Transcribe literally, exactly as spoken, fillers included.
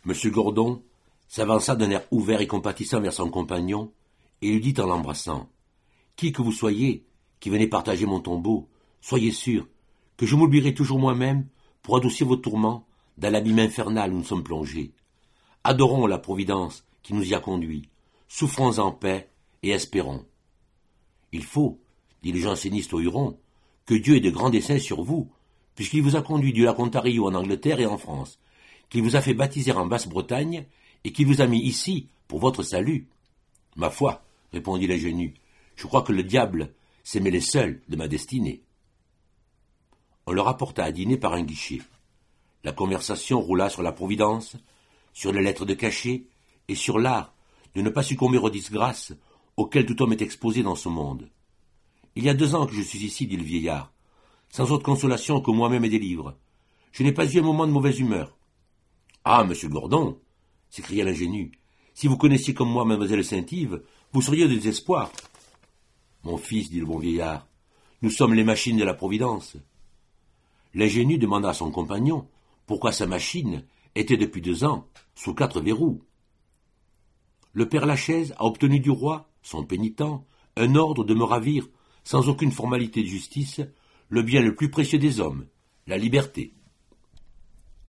Monsieur Gordon s'avança d'un air ouvert et compatissant vers son compagnon et lui dit en l'embrassant « Qui que vous soyez, qui venez partager mon tombeau, soyez sûr que je m'oublierai toujours moi-même pour adoucir vos tourments dans l'abîme infernal où nous sommes plongés. Adorons la Providence qui nous y a conduits, souffrons en paix et espérons. Il faut, dit le janséniste au Huron, que Dieu ait de grands desseins sur vous, puisqu'il vous a conduit du lac Ontario en Angleterre et en France, qu'il vous a fait baptiser en Basse-Bretagne et qu'il vous a mis ici pour votre salut. Ma foi, répondit l'ingénu, je crois que le diable s'est mêlé seul de ma destinée. On leur apporta à dîner par un guichet. La conversation roula sur la Providence, sur les lettres de cachet et sur l'art de ne pas succomber aux disgrâces auxquelles tout homme est exposé dans ce monde. Il y a deux ans que je suis ici, dit le vieillard, sans autre consolation que moi-même et des livres. Je n'ai pas eu un moment de mauvaise humeur. Ah, monsieur Gordon, s'écria l'ingénu, si vous connaissiez comme moi mademoiselle Saint-Yves, vous seriez au désespoir. Mon fils, dit le bon vieillard, nous sommes les machines de la Providence. L'ingénu demanda à son compagnon pourquoi sa machine était depuis deux ans sous quatre verrous. Le père Lachaise a obtenu du roi, son pénitent, un ordre de me ravir, sans aucune formalité de justice, le bien le plus précieux des hommes, la liberté.